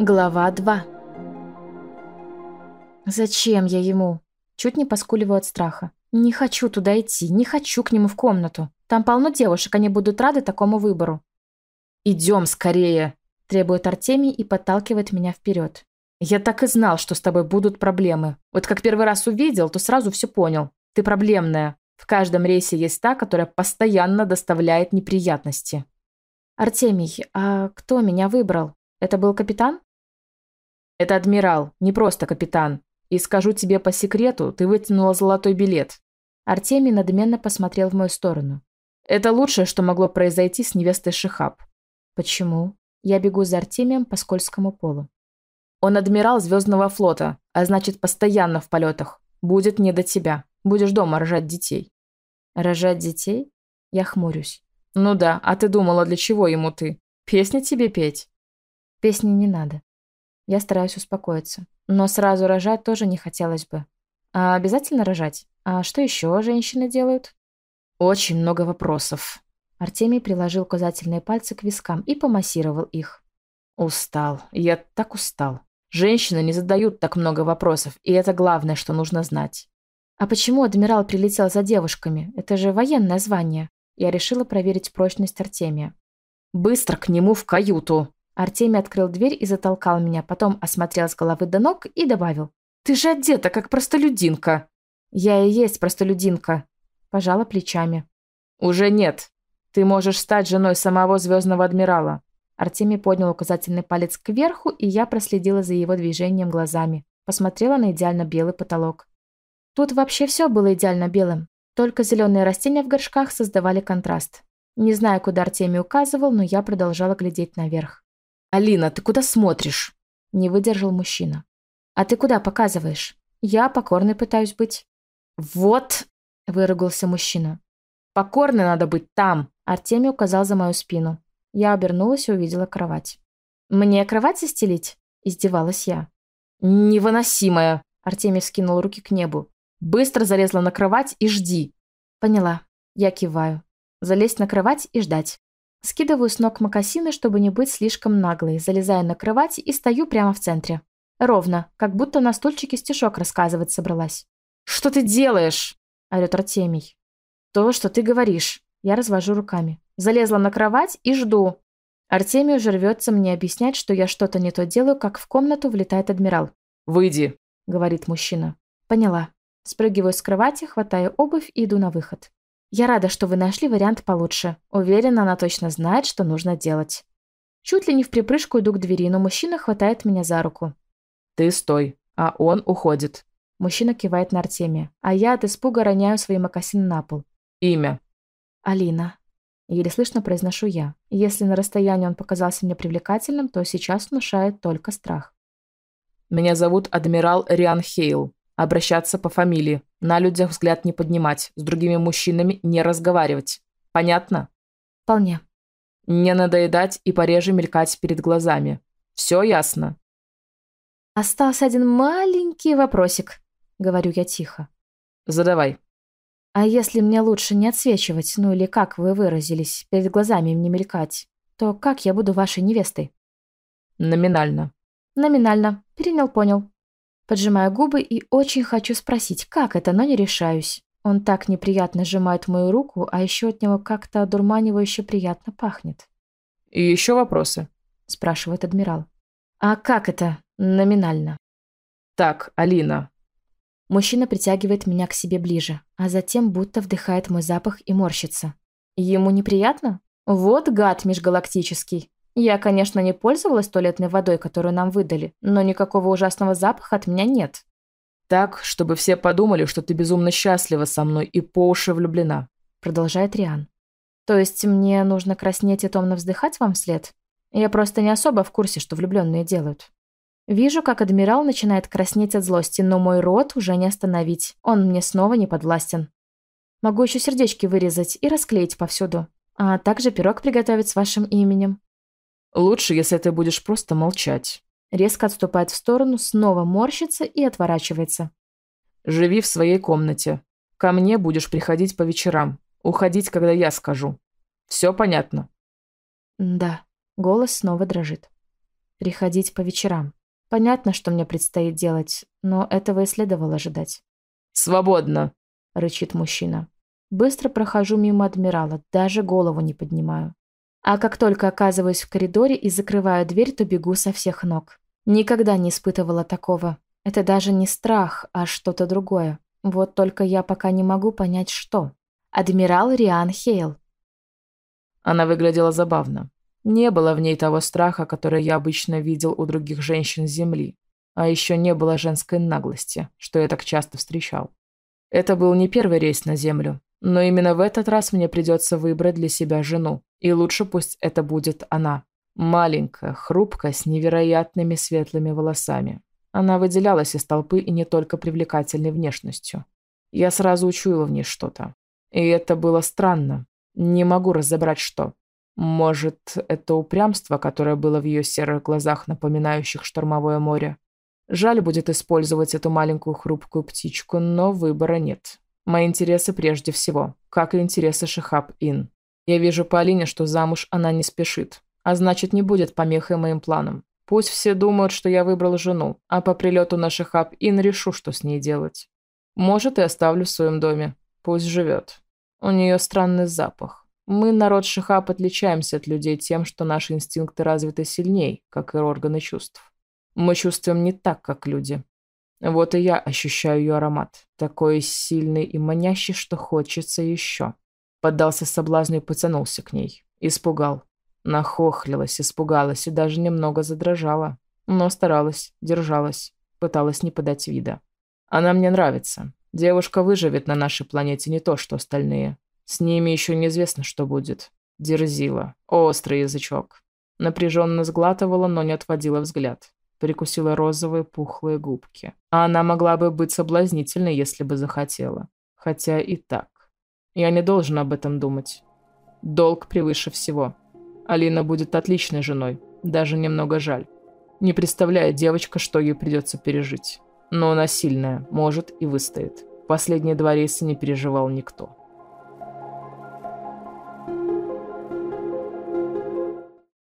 Глава 2. Зачем я ему? Чуть не поскуливаю от страха. Не хочу туда идти, не хочу к нему в комнату. Там полно девушек, они будут рады такому выбору. «Идем скорее!» – требует Артемий и подталкивает меня вперед. «Я так и знал, что с тобой будут проблемы. Вот как первый раз увидел, то сразу все понял. Ты проблемная. В каждом рейсе есть та, которая постоянно доставляет неприятности». «Артемий, а кто меня выбрал? Это был капитан?» «Это адмирал, не просто капитан. И скажу тебе по секрету, ты вытянула золотой билет». Артемий надменно посмотрел в мою сторону. «Это лучшее, что могло произойти с невестой Шихаб». «Почему?» Я бегу за Артемием по скользкому полу. «Он адмирал Звездного флота, а значит, постоянно в полетах. Будет не до тебя. Будешь дома рожать детей». «Рожать детей?» Я хмурюсь. «Ну да, а ты думала, для чего ему ты? Песни тебе петь?» «Песни не надо». Я стараюсь успокоиться. Но сразу рожать тоже не хотелось бы. А обязательно рожать? А что еще женщины делают? «Очень много вопросов». Артемий приложил указательные пальцы к вискам и помассировал их. «Устал. Я так устал. Женщины не задают так много вопросов, и это главное, что нужно знать». «А почему адмирал прилетел за девушками? Это же военное звание». Я решила проверить прочность Артемия. «Быстро к нему в каюту!» Артемий открыл дверь и затолкал меня, потом осмотрел с головы до ног и добавил. «Ты же одета, как простолюдинка!» «Я и есть простолюдинка», – пожала плечами. «Уже нет. Ты можешь стать женой самого Звездного адмирала». Артемий поднял указательный палец кверху, и я проследила за его движением глазами. Посмотрела на идеально белый потолок. Тут вообще все было идеально белым. Только зеленые растения в горшках создавали контраст. Не знаю, куда Артемий указывал, но я продолжала глядеть наверх. «Алина, ты куда смотришь?» Не выдержал мужчина. «А ты куда показываешь? Я покорной пытаюсь быть». «Вот!» – выругался мужчина. «Покорной надо быть там!» Артемий указал за мою спину. Я обернулась и увидела кровать. «Мне кровать застелить?» – издевалась я. «Невыносимая!» – Артемий вскинул руки к небу. «Быстро залезла на кровать и жди!» «Поняла». Я киваю. Залезть на кровать и ждать. Скидываю с ног мокасины, чтобы не быть слишком наглой, залезаю на кровать и стою прямо в центре. Ровно, как будто на стульчике стишок рассказывать собралась. «Что ты делаешь?» – орёт Артемий. «То, что ты говоришь». Я развожу руками. Залезла на кровать и жду. Артемий уже рвется мне объяснять, что я что-то не то делаю, как в комнату влетает адмирал. «Выйди», – говорит мужчина. «Поняла». Спрыгиваю с кровати, хватаю обувь и иду на выход. «Я рада, что вы нашли вариант получше. Уверена, она точно знает, что нужно делать». Чуть ли не вприпрыжку иду к двери, но мужчина хватает меня за руку. «Ты стой, а он уходит». Мужчина кивает на Артемия, а я от испуга роняю свои мокасины на пол. «Имя?» «Алина». Еле слышно произношу я. Если на расстоянии он показался мне привлекательным, то сейчас внушает только страх. «Меня зовут адмирал Риан Хейл. Обращаться по фамилии. На людях взгляд не поднимать. С другими мужчинами не разговаривать. Понятно?» «Вполне». «Не надоедать и пореже мелькать перед глазами. Все ясно?» «Остался один маленький вопросик», — говорю я тихо. «Задавай». «А если мне лучше не отсвечивать, ну или как вы выразились, перед глазами им не мелькать, то как я буду вашей невестой?» «Номинально». «Номинально. Перенял, понял». Поджимаю губы и очень хочу спросить, как это, но не решаюсь. Он так неприятно сжимает мою руку, а еще от него как-то одурманивающе приятно пахнет. «И еще вопросы?» – спрашивает адмирал. «А как это номинально?» «Так, Алина». Мужчина притягивает меня к себе ближе, а затем будто вдыхает мой запах и морщится. Ему неприятно? Вот гад межгалактический. Я, конечно, не пользовалась туалетной водой, которую нам выдали, но никакого ужасного запаха от меня нет. «Так, чтобы все подумали, что ты безумно счастлива со мной и по уши влюблена», продолжает Риан. «То есть мне нужно краснеть и томно вздыхать вам вслед? Я просто не особо в курсе, что влюбленные делают». Вижу, как адмирал начинает краснеть от злости, но мой рот уже не остановить. Он мне снова не подвластен. Могу еще сердечки вырезать и расклеить повсюду. А также пирог приготовить с вашим именем. «Лучше, если ты будешь просто молчать». Резко отступает в сторону, снова морщится и отворачивается. «Живи в своей комнате. Ко мне будешь приходить по вечерам. Уходить, когда я скажу. Все понятно?» Да, голос снова дрожит. Приходить по вечерам. Понятно, что мне предстоит делать, но этого и следовало ожидать. «Свободно!» — рычит мужчина. Быстро прохожу мимо адмирала, даже голову не поднимаю. А как только оказываюсь в коридоре и закрываю дверь, то бегу со всех ног. Никогда не испытывала такого. Это даже не страх, а что-то другое. Вот только я пока не могу понять, что. Адмирал Риан Хейл. Она выглядела забавно. Не было в ней того страха, который я обычно видел у других женщин Земли. А еще не было женской наглости, что я так часто встречал. Это был не первый рейс на Землю, но именно в этот раз мне придется выбрать для себя жену. И лучше пусть это будет она. Маленькая, хрупкая, с невероятными светлыми волосами. Она выделялась из толпы и не только привлекательной внешностью. Я сразу учуяла в ней что-то. И это было странно. Не могу разобрать, что. Может, это упрямство, которое было в ее серых глазах, напоминающих штормовое море. Жаль будет использовать эту маленькую хрупкую птичку, но выбора нет. Мои интересы прежде всего, как и интересы Шихаб-Ин. Я вижу по Алине, что замуж она не спешит, а значит, не будет помехой моим планам. Пусть все думают, что я выбрал жену, а по прилету на Шихаб-Ин решу, что с ней делать. Может, и оставлю в своем доме. Пусть живет. У нее странный запах. Мы, народ Шихаб, отличаемся от людей тем, что наши инстинкты развиты сильней, как и органы чувств. Мы чувствуем не так, как люди. Вот и я ощущаю ее аромат. Такой сильный и манящий, что хочется еще. Поддался соблазну и потянулся к ней. Испугал. Нахохлилась, испугалась и даже немного задрожала. Но старалась, держалась, пыталась не подать вида. Она мне нравится. Девушка выживет на нашей планете не то, что остальные. С ними еще неизвестно, что будет. Дерзила. Острый язычок. Напряженно сглатывала, но не отводила взгляд. Прикусила розовые пухлые губки. А она могла бы быть соблазнительной, если бы захотела. Хотя и так. Я не должен об этом думать. Долг превыше всего. Алина будет отличной женой. Даже немного жаль. Не представляет девочка, что ей придется пережить. Но она сильная, может и выстоит. Последние 2 рейса не переживал никто.